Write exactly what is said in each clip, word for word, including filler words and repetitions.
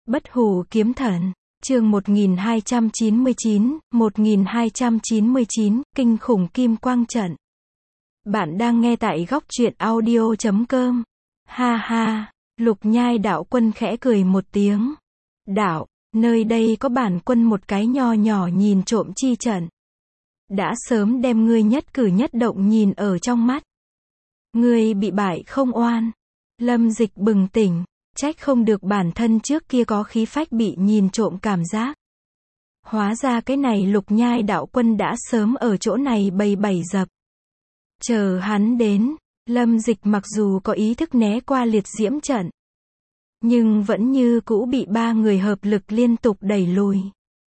Bất hủ kiếm thần, chương một nghìn hai trăm chín mươi chín, một nghìn hai trăm chín mươi chín, kinh khủng kim quang trận. Bạn đang nghe tại góc truyện audio chấm com. Ha ha, Lục Nhai đạo quân khẽ cười một tiếng. Đạo, nơi đây có bản quân một cái nho nhỏ nhìn trộm chi trận. Đã sớm đem ngươi nhất cử nhất động nhìn ở trong mắt. Ngươi bị bại không oan. Lâm Dịch bừng tỉnh. Trách không được bản thân trước kia có khí phách bị nhìn trộm cảm giác. Hóa ra cái này Lục Nhai đạo quân đã sớm ở chỗ này bày bày dập. Chờ hắn đến, Lâm Dịch mặc dù có ý thức né qua liệt diễm trận, nhưng vẫn như cũ bị ba người hợp lực liên tục đẩy lùi.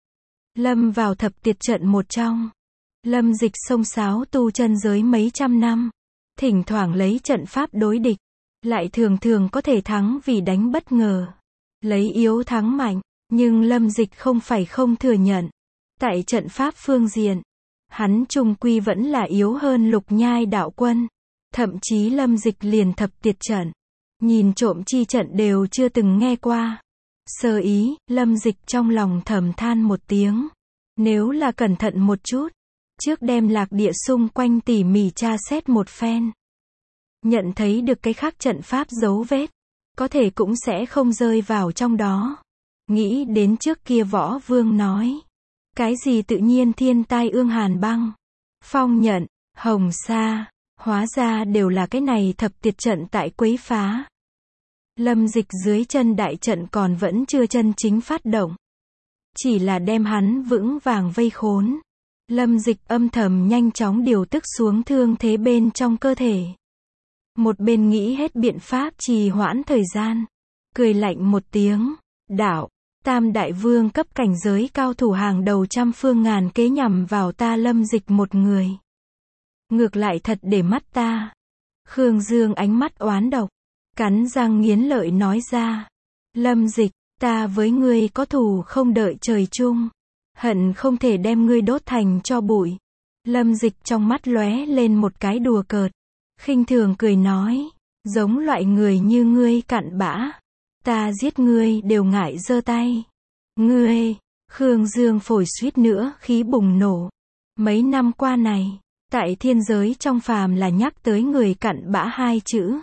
Lâm vào thập tiệt trận một trong. Lâm Dịch xông xáo tu chân giới mấy trăm năm, thỉnh thoảng lấy trận pháp đối địch, lại thường thường có thể thắng vì đánh bất ngờ, lấy yếu thắng mạnh, nhưng Lâm Dịch không phải không thừa nhận. Tại trận pháp phương diện, hắn chung quy vẫn là yếu hơn Lục Nhai đạo quân. Thậm chí Lâm Dịch liền thập tiệt trận, nhìn trộm chi trận đều chưa từng nghe qua. Sơ ý, Lâm Dịch trong lòng thầm than một tiếng. Nếu là cẩn thận một chút, trước đem lạc địa xung quanh tỉ mỉ tra xét một phen, nhận thấy được cái khác trận pháp dấu vết, có thể cũng sẽ không rơi vào trong đó. Nghĩ đến trước kia Võ Vương nói, cái gì tự nhiên thiên tai ương hàn băng, phong nhận, hồng sa, hóa ra đều là cái này thập tiệt trận tại quấy phá. Lâm Dịch dưới chân đại trận còn vẫn chưa chân chính phát động, chỉ là đem hắn vững vàng vây khốn. Lâm Dịch âm thầm nhanh chóng điều tức xuống thương thế bên trong cơ thể. Một bên nghĩ hết biện pháp trì hoãn thời gian, cười lạnh một tiếng. Đạo, tam đại vương cấp cảnh giới cao thủ hàng đầu trăm phương ngàn kế nhằm vào ta Lâm Dịch một người. Ngược lại thật để mắt ta. Khương Dương ánh mắt oán độc, cắn răng nghiến lợi nói ra. Lâm Dịch, ta với ngươi có thù không đợi trời chung, hận không thể đem ngươi đốt thành tro bụi. Lâm Dịch trong mắt lóe lên một cái đùa cợt, khinh thường cười nói, giống loại người như ngươi cặn bã, ta giết ngươi đều ngại giơ tay. Ngươi, Khương Dương phổi suýt nữa khí bùng nổ. Mấy năm qua này, tại thiên giới trong phàm là nhắc tới người cặn bã hai chữ,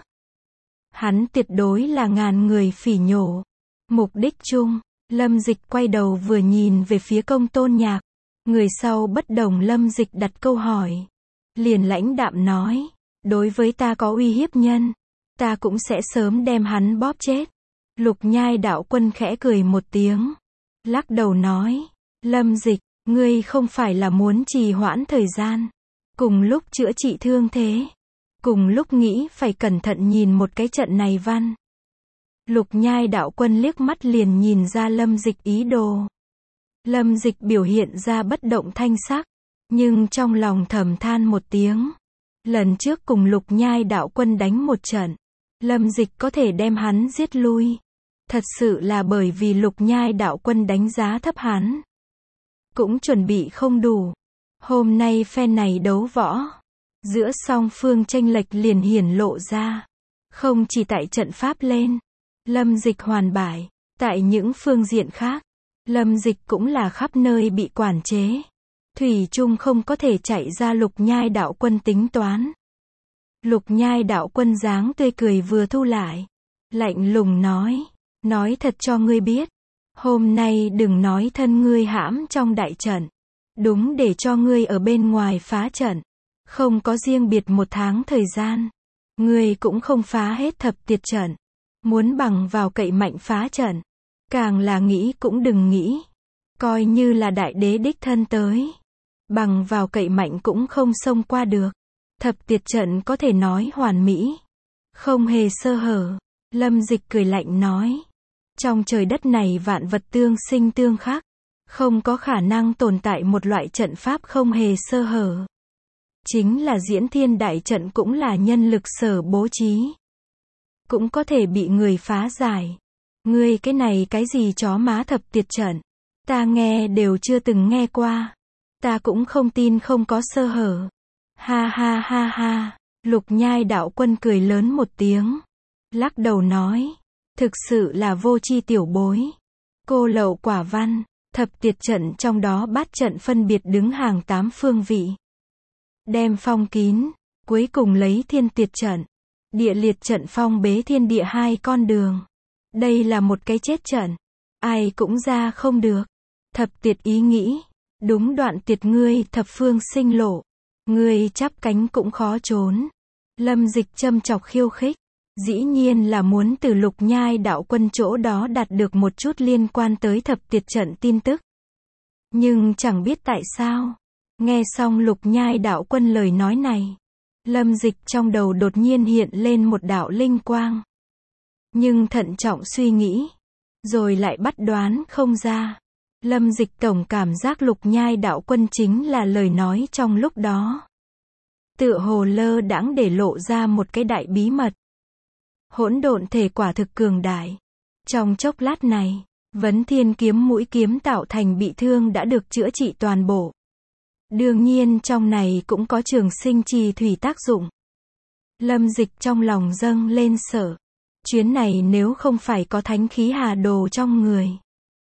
hắn tuyệt đối là ngàn người phỉ nhổ. Mục đích chung, Lâm Dịch quay đầu vừa nhìn về phía Công Tôn Nhạc. Người sau bất đồng Lâm Dịch đặt câu hỏi, liền lãnh đạm nói, đối với ta có uy hiếp nhân, ta cũng sẽ sớm đem hắn bóp chết. Lục Nhai đạo quân khẽ cười một tiếng, lắc đầu nói, Lâm Dịch, ngươi không phải là muốn trì hoãn thời gian, cùng lúc chữa trị thương thế, cùng lúc nghĩ phải cẩn thận nhìn một cái trận này văn. Lục Nhai đạo quân liếc mắt liền nhìn ra Lâm Dịch ý đồ. Lâm Dịch biểu hiện ra bất động thanh sắc, nhưng trong lòng thầm than một tiếng. Lần trước cùng Lục Nhai đạo quân đánh một trận, Lâm Dịch có thể đem hắn giết lui, thật sự là bởi vì Lục Nhai đạo quân đánh giá thấp hắn, cũng chuẩn bị không đủ. Hôm nay phen này đấu võ, giữa song phương chênh lệch liền hiển lộ ra. Không chỉ tại trận pháp lên, Lâm Dịch hoàn bại, tại những phương diện khác, Lâm Dịch cũng là khắp nơi bị quản chế. Thủy chung không có thể chạy ra Lục Nhai đạo quân tính toán. Lục Nhai đạo quân dáng tươi cười vừa thu lại, lạnh lùng nói, nói thật cho ngươi biết, hôm nay đừng nói thân ngươi hãm trong đại trận, đúng để cho ngươi ở bên ngoài phá trận, không có riêng biệt một tháng thời gian, ngươi cũng không phá hết thập tiệt trận. Muốn bằng vào cậy mạnh phá trận, càng là nghĩ cũng đừng nghĩ, coi như là đại đế đích thân tới, bằng vào cậy mạnh cũng không xông qua được. Thập tiệt trận có thể nói hoàn mỹ, không hề sơ hở. Lâm Dịch cười lạnh nói, trong trời đất này vạn vật tương sinh tương khắc, không có khả năng tồn tại một loại trận pháp không hề sơ hở. Chính là diễn thiên đại trận cũng là nhân lực sở bố trí, cũng có thể bị người phá giải. Ngươi cái này cái gì chó má thập tiệt trận, ta nghe đều chưa từng nghe qua, ta cũng không tin không có sơ hở. Ha ha ha ha, Lục Nhai đạo quân cười lớn một tiếng, lắc đầu nói, thực sự là vô tri tiểu bối. cô lậu quả văn, thập tiệt trận trong đó bát trận phân biệt đứng hàng tám phương vị. Đem phong kín, cuối cùng lấy thiên tiệt trận. Địa liệt trận phong bế thiên địa hai con đường. Đây là một cái chết trận. Ai cũng ra không được. Thập tiệt ý nghĩ. Đúng đoạn tiệt ngươi thập phương sinh lộ. Ngươi chắp cánh cũng khó trốn. Lâm Dịch châm chọc khiêu khích. Dĩ nhiên là muốn từ Lục Nhai đạo quân chỗ đó đạt được một chút liên quan tới thập tiệt trận tin tức. Nhưng chẳng biết tại sao. Nghe xong Lục Nhai đạo quân lời nói này. Lâm Dịch trong đầu đột nhiên hiện lên một đạo linh quang. Nhưng thận trọng suy nghĩ. Rồi lại bắt đoán không ra. Lâm Dịch tổng cảm giác Lục Nhai đạo quân chính là lời nói trong lúc đó. Tựa hồ lơ đãng để lộ ra một cái đại bí mật. Hỗn độn thể quả thực cường đại. Trong chốc lát này, Vấn Thiên kiếm mũi kiếm tạo thành bị thương đã được chữa trị toàn bộ. Đương nhiên trong này cũng có trường sinh trì thủy tác dụng. Lâm Dịch trong lòng dâng lên sợ. Chuyến này nếu không phải có thánh khí hà đồ trong người.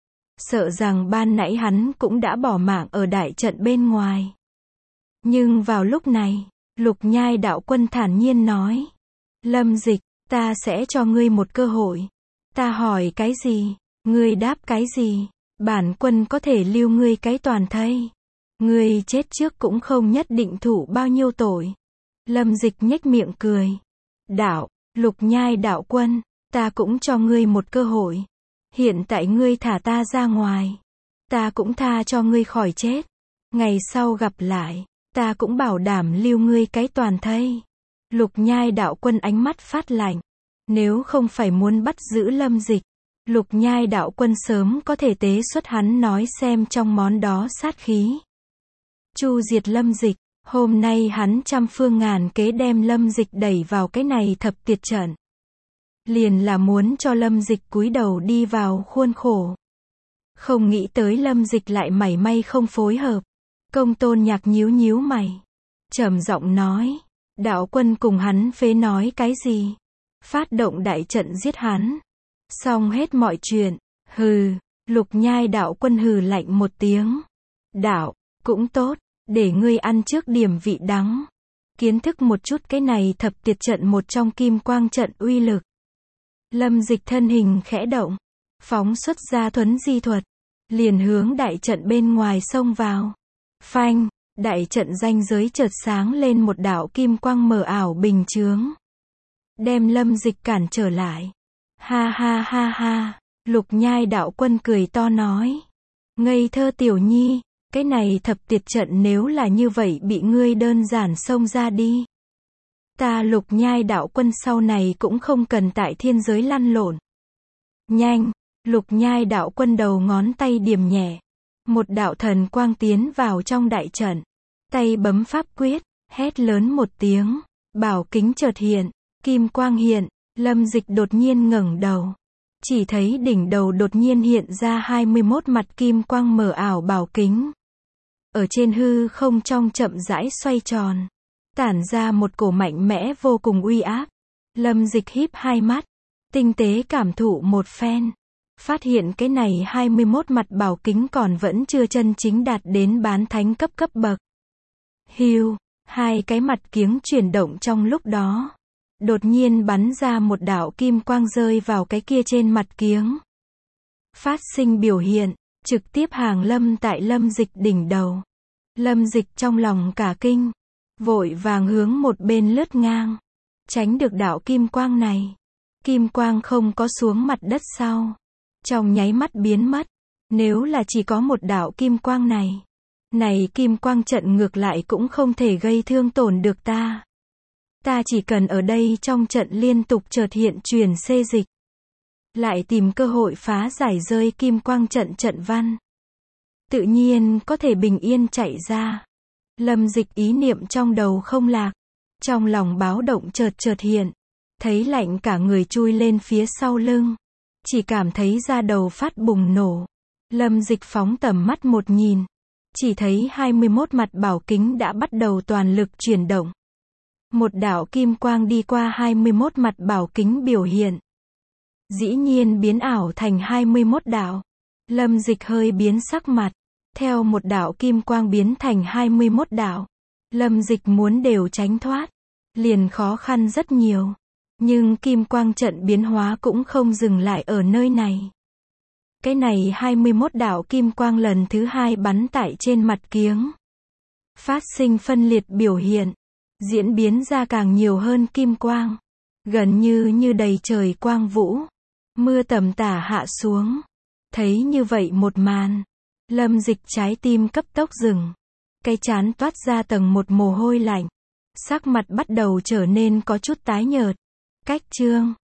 Sợ rằng ban nãy hắn cũng đã bỏ mạng ở đại trận bên ngoài. Nhưng vào lúc này, Lục Nhai đạo quân thản nhiên nói. Lâm Dịch, ta sẽ cho ngươi một cơ hội. Ta hỏi cái gì, ngươi đáp cái gì, bản quân có thể lưu ngươi cái toàn thây. Ngươi chết trước cũng không nhất định thụ bao nhiêu tội. Lâm Dịch nhếch miệng cười. Đạo, Lục Nhai đạo quân, ta cũng cho ngươi một cơ hội. Hiện tại ngươi thả ta ra ngoài. Ta cũng tha cho ngươi khỏi chết. Ngày sau gặp lại, ta cũng bảo đảm lưu ngươi cái toàn thây. Lục Nhai đạo quân ánh mắt phát lạnh. Nếu không phải muốn bắt giữ Lâm Dịch, Lục Nhai đạo quân sớm có thể tế xuất hắn nói xem trong món đó sát khí. Chu diệt Lâm Dịch, hôm nay hắn trăm phương ngàn kế đem Lâm Dịch đẩy vào cái này thập tiệt trận. Liền là muốn cho Lâm Dịch cúi đầu đi vào khuôn khổ. Không nghĩ tới Lâm Dịch lại mảy may không phối hợp. Công Tôn Nhạc nhíu nhíu mày. Trầm giọng nói. Đạo quân cùng hắn phế nói cái gì? Phát động đại trận giết hắn. Xong hết mọi chuyện. Hừ. Lục Nhai đạo quân hừ lạnh một tiếng. Đạo, cũng tốt. Để ngươi ăn trước điểm vị đắng. Kiến thức một chút cái này thập tiệt trận một trong kim quang trận uy lực. Lâm Dịch thân hình khẽ động. Phóng xuất ra thuấn di thuật. Liền hướng đại trận bên ngoài xông vào. Phanh, đại trận ranh giới chợt sáng lên một đạo kim quang mờ ảo bình chướng. Đem Lâm Dịch cản trở lại. Ha ha ha ha, Lục Nhai đạo quân cười to nói. Ngây thơ tiểu nhi, cái này thập tiệt trận nếu là như vậy bị ngươi đơn giản xông ra đi. Ta Lục Nhai đạo quân sau này cũng không cần tại thiên giới lăn lộn. Nhanh, Lục Nhai đạo quân đầu ngón tay điểm nhẹ. Một đạo thần quang tiến vào trong đại trận. Tay bấm pháp quyết, hét lớn một tiếng. Bảo kính chợt hiện, kim quang hiện, Lâm Dịch đột nhiên ngẩng đầu. Chỉ thấy đỉnh đầu đột nhiên hiện ra hai mươi mốt mặt kim quang mờ ảo bảo kính. Ở trên hư không trong chậm rãi xoay tròn. Tản ra một cổ mạnh mẽ vô cùng uy áp. Lâm Dịch híp hai mắt. Tinh tế cảm thụ một phen. Phát hiện cái này hai mươi mốt mặt bảo kính còn vẫn chưa chân chính đạt đến bán thánh cấp cấp bậc. Hiu, hai cái mặt kiếng chuyển động trong lúc đó. Đột nhiên bắn ra một đạo kim quang rơi vào cái kia trên mặt kiếng. Phát sinh biểu hiện, trực tiếp hàng lâm tại Lâm Dịch đỉnh đầu. Lâm Dịch trong lòng cả kinh. Vội vàng hướng một bên lướt ngang. Tránh được đạo kim quang này. Kim quang không có xuống mặt đất sau. Trong nháy mắt biến mất. Nếu là chỉ có một đạo kim quang này. Này kim quang trận ngược lại cũng không thể gây thương tổn được ta. Ta chỉ cần ở đây trong trận liên tục chợt hiện truyền xê dịch. Lại tìm cơ hội phá giải rơi kim quang trận trận văn. Tự nhiên có thể bình yên chạy ra. Lâm Dịch ý niệm trong đầu không lạc. Trong lòng báo động chợt chợt hiện. Thấy lạnh cả người chui lên phía sau lưng. Chỉ cảm thấy da đầu phát bùng nổ. Lâm Dịch phóng tầm mắt một nhìn. Chỉ thấy hai mươi mốt mặt bảo kính đã bắt đầu toàn lực chuyển động. Một đạo kim quang đi qua hai mươi mốt mặt bảo kính biểu hiện. Dĩ nhiên biến ảo thành hai mươi mốt đạo. Lâm Dịch hơi biến sắc mặt. Theo một đạo kim quang biến thành hai mươi mốt đạo. Lâm Dịch muốn đều tránh thoát. Liền khó khăn rất nhiều. Nhưng kim quang trận biến hóa cũng không dừng lại ở nơi này. Cái này hai mươi mốt đạo kim quang lần thứ hai bắn tại trên mặt kiếng. Phát sinh phân liệt biểu hiện. Diễn biến ra càng nhiều hơn kim quang. Gần như như đầy trời quang vũ. Mưa tầm tả hạ xuống. Thấy như vậy một màn. Lâm Dịch trái tim cấp tốc dừng. Cái trán toát ra tầng một mồ hôi lạnh. Sắc mặt bắt đầu trở nên có chút tái nhợt. Cách chương